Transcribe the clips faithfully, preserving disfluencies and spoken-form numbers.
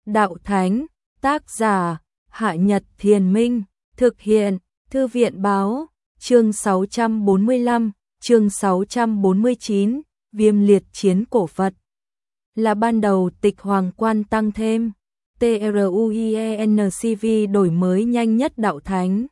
Đạo Thánh, tác giả, Hạ Nhật Thiền Minh, thực hiện, Thư viện Báo, chương sáu trăm bốn mươi lăm, chương sáu trăm bốn mươi chín, Viêm liệt chiến cổ Phật. Là ban đầu tịch Hoàng Quan tăng thêm, TRUIENCV đổi mới nhanh nhất Đạo Thánh.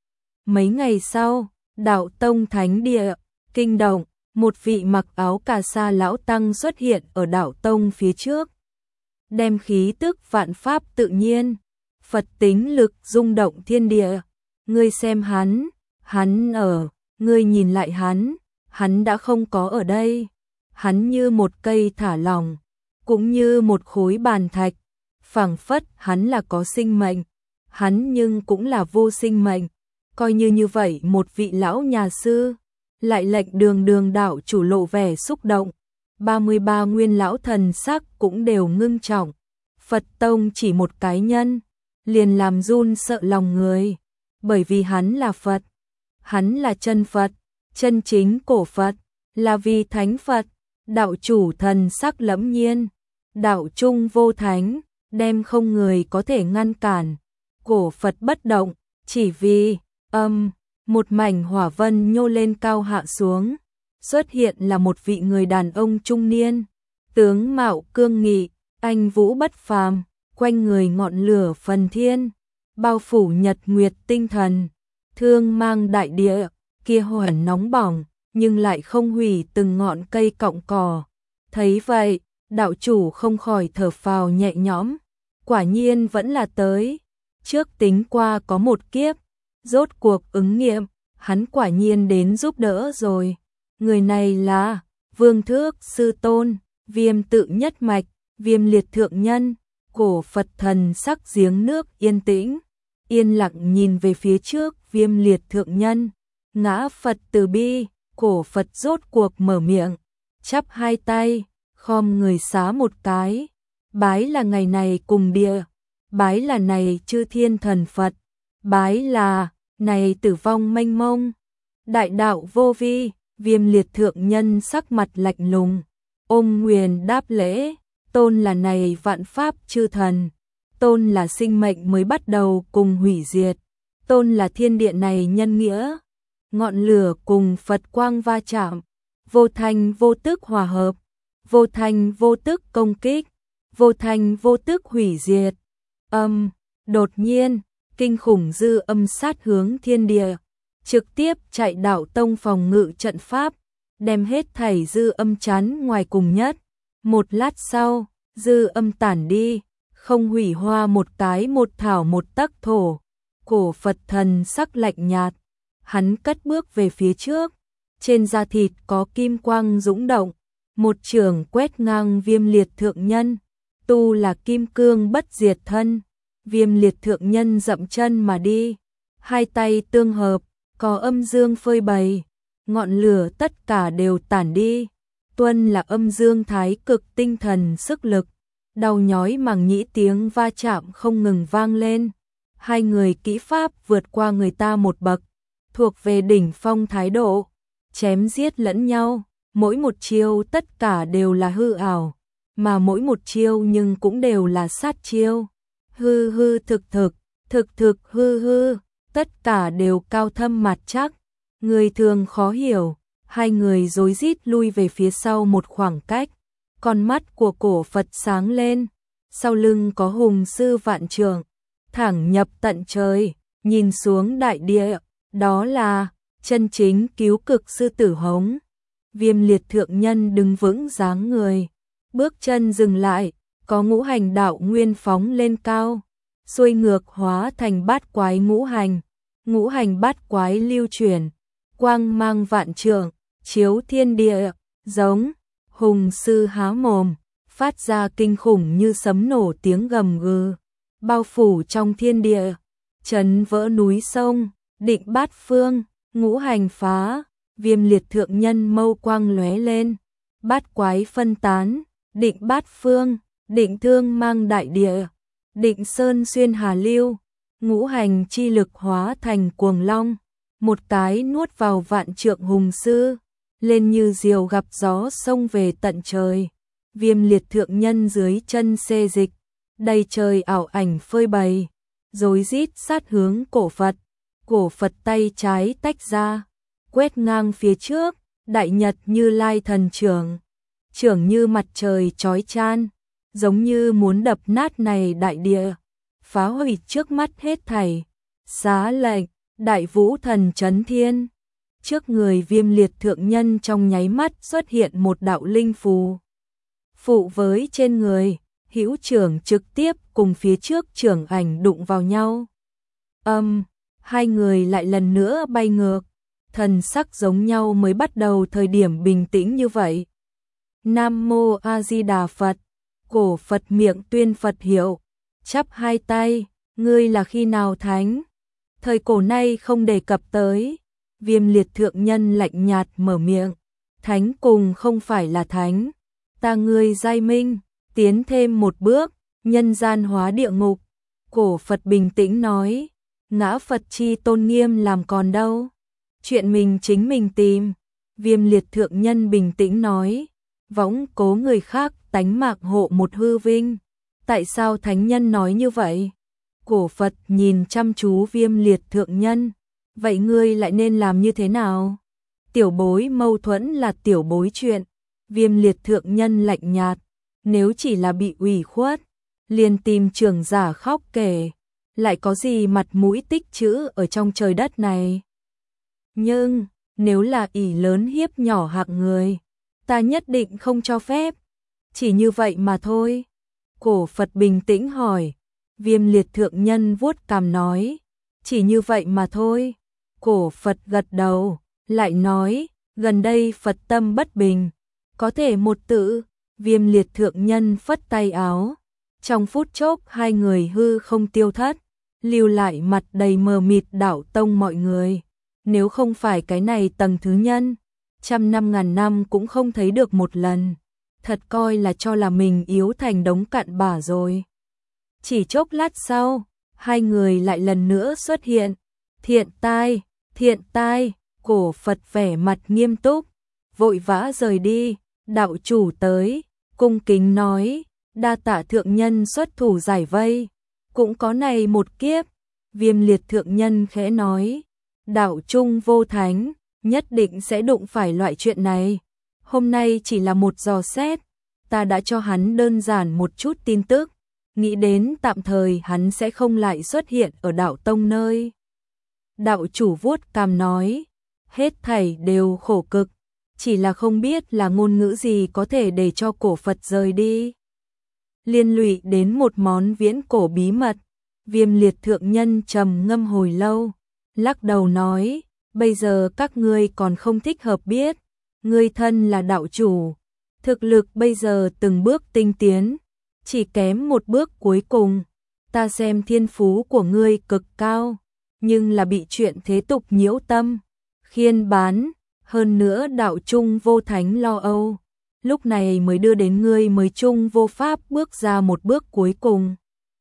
Mấy ngày sau, Đạo Tông Thánh Địa, kinh động, một vị mặc áo cà sa lão tăng xuất hiện ở Đạo Tông phía trước. Đem khí tức vạn pháp tự nhiên, Phật tính lực rung động thiên địa. Ngươi xem hắn, hắn ở, ngươi nhìn lại hắn, hắn đã không có ở đây. Hắn như một cây thả lỏng, cũng như một khối bàn thạch, phảng phất hắn là có sinh mệnh, hắn nhưng cũng là vô sinh mệnh. Coi như như vậy một vị lão nhà sư, lại lệnh Đường Đường đạo chủ lộ vẻ xúc động. ba mươi ba nguyên lão thần sắc cũng đều ngưng trọng. Phật tông chỉ một cái nhân, liền làm run sợ lòng người, bởi vì hắn là Phật, hắn là chân Phật, chân chính cổ Phật, là vì thánh Phật. Đạo chủ thần sắc lẫm nhiên, đạo trung vô thánh, đem không người có thể ngăn cản. Cổ Phật bất động, chỉ vì âm, một mảnh hỏa vân nhô lên cao hạ xuống, xuất hiện là một vị người đàn ông trung niên, tướng mạo cương nghị, anh vũ bất phàm, quanh người ngọn lửa phần thiên, bao phủ nhật nguyệt tinh thần, thương mang đại địa, kia hỏa nóng bỏng, nhưng lại không hủy từng ngọn cây cọng cỏ. Thấy vậy, đạo chủ không khỏi thở phào nhẹ nhõm, quả nhiên vẫn là tới. Trước tính qua có một kiếp, rốt cuộc ứng nghiệm, hắn quả nhiên đến giúp đỡ rồi. Người này là Vương Thước Sư Tôn, Viêm tự nhất mạch, Viêm liệt thượng nhân. Cổ Phật thần sắc giếng nước yên tĩnh, yên lặng nhìn về phía trước Viêm liệt thượng nhân. Ngã Phật từ bi, cổ Phật rốt cuộc mở miệng, chắp hai tay, khom người xá một cái. Bái là ngày này cùng địa, bái là này chư thiên thần Phật, bái là này tử vong mênh mông. Đại đạo vô vi, Viêm liệt thượng nhân sắc mặt lạnh lùng, ôm nguyền đáp lễ. Tôn là này vạn pháp chư thần, tôn là sinh mệnh mới bắt đầu cùng hủy diệt, tôn là thiên địa này nhân nghĩa. Ngọn lửa cùng Phật quang va chạm, vô thanh vô tức hòa hợp, vô thanh vô tức công kích, vô thanh vô tức hủy diệt. Âm, đột nhiên, kinh khủng dư âm sát hướng thiên địa, trực tiếp chạy Đạo Tông phòng ngự trận pháp, đem hết thảy dư âm chắn ngoài cùng nhất. Một lát sau, dư âm tản đi, không hủy hoa một cái một thảo một tấc thổ. Cổ Phật thần sắc lạnh nhạt, hắn cất bước về phía trước, trên da thịt có kim quang dũng động, một chưởng quét ngang Viêm liệt thượng nhân. Tu là kim cương bất diệt thân, Viêm liệt thượng nhân dậm chân mà đi, hai tay tương hợp, có âm dương phơi bày, ngọn lửa tất cả đều tản đi. Tuân là âm dương thái cực tinh thần sức lực, đau nhói màng nhĩ tiếng va chạm không ngừng vang lên. Hai người kỹ pháp vượt qua người ta một bậc, thuộc về đỉnh phong thái độ, chém giết lẫn nhau, mỗi một chiêu tất cả đều là hư ảo, mà mỗi một chiêu nhưng cũng đều là sát chiêu. Hư hư thực thực, thực thực hư hư, tất cả đều cao thâm mặt chắc, người thường khó hiểu. Hai người rối rít lui về phía sau một khoảng cách, con mắt của cổ Phật sáng lên, sau lưng có hùng sư vạn trượng, thẳng nhập tận trời, nhìn xuống đại địa, đó là chân chính cứu cực sư tử hống. Viêm liệt thượng nhân đứng vững dáng người, bước chân dừng lại, có ngũ hành đạo nguyên phóng lên cao, xuôi ngược hóa thành bát quái ngũ hành, ngũ hành bát quái lưu chuyển, quang mang vạn trượng, chiếu thiên địa. Giống hùng sư há mồm, phát ra kinh khủng như sấm nổ tiếng gầm gừ, bao phủ trong thiên địa, chấn vỡ núi sông, định bát phương, ngũ hành phá. Viêm liệt thượng nhân mâu quang lóe lên, bát quái phân tán, định bát phương, định thương mang đại địa, định sơn xuyên hà lưu, ngũ hành chi lực hóa thành cuồng long, một cái nuốt vào vạn trượng hùng sư, lên như diều gặp gió xông về tận trời. Viêm liệt thượng nhân dưới chân xê dịch, đầy trời ảo ảnh phơi bày, rối rít sát hướng cổ Phật. Cổ Phật tay trái tách ra, quét ngang phía trước, đại nhật Như Lai thần trưởng, trưởng như mặt trời chói chan, giống như muốn đập nát này đại địa, phá hủy trước mắt hết thảy. Xá lệnh, đại vũ thần chấn thiên. Trước người Viêm Liệt thượng nhân trong nháy mắt xuất hiện một đạo linh phù. Phụ với trên người, hữu trưởng trực tiếp cùng phía trước trưởng ảnh đụng vào nhau. Âm, hai người lại lần nữa bay ngược, thần sắc giống nhau mới bắt đầu thời điểm bình tĩnh như vậy. Nam Mô A Di Đà Phật. Cổ Phật miệng tuyên Phật hiệu, chắp hai tay, ngươi là khi nào thánh? Thời cổ nay không đề cập tới. Viêm Liệt thượng nhân lạnh nhạt mở miệng, thánh cùng không phải là thánh, ta ngươi giai minh, tiến thêm một bước, nhân gian hóa địa ngục. Cổ Phật bình tĩnh nói, ngã Phật chi tôn nghiêm làm còn đâu, chuyện mình chính mình tìm. Viêm Liệt thượng nhân bình tĩnh nói, võng cố người khác tánh mạng hộ một hư vinh, tại sao thánh nhân nói như vậy? Cổ Phật nhìn chăm chú Viêm Liệt thượng nhân, vậy ngươi lại nên làm như thế nào? Tiểu bối mâu thuẫn là tiểu bối chuyện. Viêm Liệt thượng nhân lạnh nhạt, nếu chỉ là bị ủy khuất, liền tìm trưởng giả khóc kể, lại có gì mặt mũi tích trữ ở trong trời đất này. Nhưng, nếu là ỷ lớn hiếp nhỏ hạng người, ta nhất định không cho phép. Chỉ như vậy mà thôi. Cổ Phật bình tĩnh hỏi. Viêm Liệt thượng nhân vuốt cằm nói, chỉ như vậy mà thôi. Cổ Phật gật đầu, lại nói, gần đây Phật tâm bất bình, có thể một tự. Viêm Liệt thượng nhân phất tay áo, trong phút chốc hai người hư không tiêu thất, lưu lại mặt đầy mờ mịt đạo tông mọi người. Nếu không phải cái này tầng thứ nhân, trăm năm ngàn năm cũng không thấy được một lần, thật coi là cho là mình yếu thành đống cặn bã rồi. Chỉ chốc lát sau, hai người lại lần nữa xuất hiện. Thiện tai, thiện tai. Cổ Phật vẻ mặt nghiêm túc, vội vã rời đi. Đạo chủ tới, cung kính nói, đa tạ thượng nhân xuất thủ giải vây, cũng có này một kiếp. Viêm Liệt thượng nhân khẽ nói, đạo trung vô thánh, nhất định sẽ đụng phải loại chuyện này. Hôm nay chỉ là một dò xét, ta đã cho hắn đơn giản một chút tin tức, nghĩ đến tạm thời hắn sẽ không lại xuất hiện ở đạo tông nơi. Đạo chủ vuốt cằm nói, hết thảy đều khổ cực, chỉ là không biết là ngôn ngữ gì có thể để cho cổ Phật rời đi. Liên lụy đến một món viễn cổ bí mật. Viêm Liệt thượng nhân trầm ngâm hồi lâu, lắc đầu nói, bây giờ các ngươi còn không thích hợp biết, ngươi thân là đạo chủ, thực lực bây giờ từng bước tinh tiến, chỉ kém một bước cuối cùng. Ta xem thiên phú của ngươi cực cao, nhưng là bị chuyện thế tục nhiễu tâm, khiên bán, hơn nữa đạo trung vô thánh lo âu, lúc này mới đưa đến ngươi mới trung vô pháp bước ra một bước cuối cùng.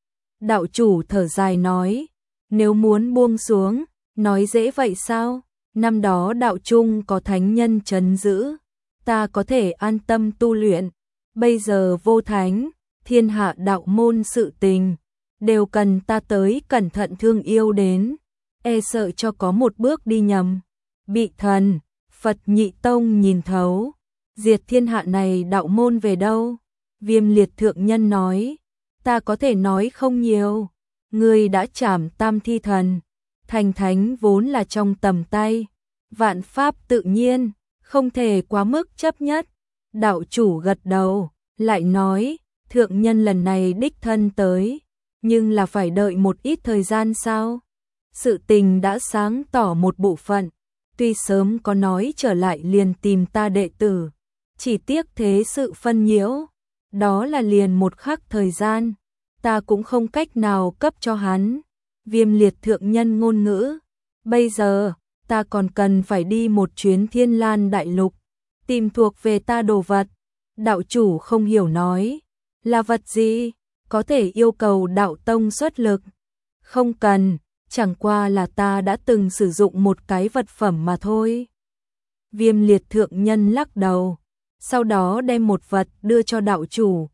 Đạo chủ thở dài nói, nếu muốn buông xuống, nói dễ vậy sao? Năm đó đạo trung có thánh nhân trấn giữ, ta có thể an tâm tu luyện. Bây giờ vô thánh, thiên hạ đạo môn sự tình, đều cần ta tới cẩn thận thương yêu đến, e sợ cho có một bước đi nhầm, bị thần, Phật nhị tông nhìn thấu, diệt thiên hạ này đạo môn về đâu? Viêm Liệt thượng nhân nói, ta có thể nói không nhiều, ngươi đã trảm tam thi thần, thành thánh vốn là trong tầm tay, vạn pháp tự nhiên, không thể quá mức chấp nhất. Đạo chủ gật đầu, lại nói, thượng nhân lần này đích thân tới, nhưng là phải đợi một ít thời gian sao? Sự tình đã sáng tỏ một bộ phận, tuy sớm có nói trở lại liền tìm ta đệ tử, chỉ tiếc thế sự phân nhiễu, đó là liền một khắc thời gian, ta cũng không cách nào cấp cho hắn. Viêm Liệt thượng nhân ngôn ngữ, bây giờ, ta còn cần phải đi một chuyến Thiên Lan đại lục, tìm thuộc về ta đồ vật. Đạo chủ không hiểu nói, là vật gì, có thể yêu cầu đạo tông xuất lực. Không cần, chẳng qua là ta đã từng sử dụng một cái vật phẩm mà thôi. Viêm Liệt thượng nhân lắc đầu, sau đó đem một vật đưa cho đạo chủ.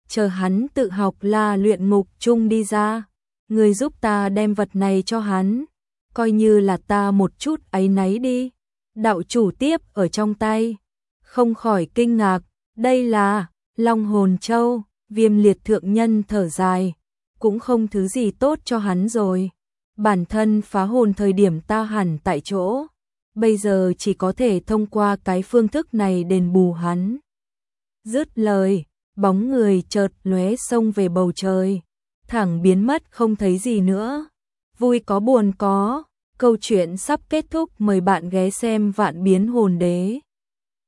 chờ hắn tự học La Luyện Ngục Chung đi ra, người giúp ta đem vật này cho hắn, coi như là ta một chút áy náy đi. Đạo chủ tiếp ở trong tay, không khỏi kinh ngạc, đây là Long Hồn Châu. Viêm Liệt thượng nhân thở dài, cũng không thứ gì tốt cho hắn rồi. Bản thân phá hồn thời điểm ta hẳn tại chỗ, bây giờ chỉ có thể thông qua cái phương thức này đền bù hắn. Dứt lời, bóng người chợt lóe xông về bầu trời, thẳng biến mất không thấy gì nữa. Vui có buồn có, câu chuyện sắp kết thúc, mời bạn ghé xem Vạn Biến Hồn Đế.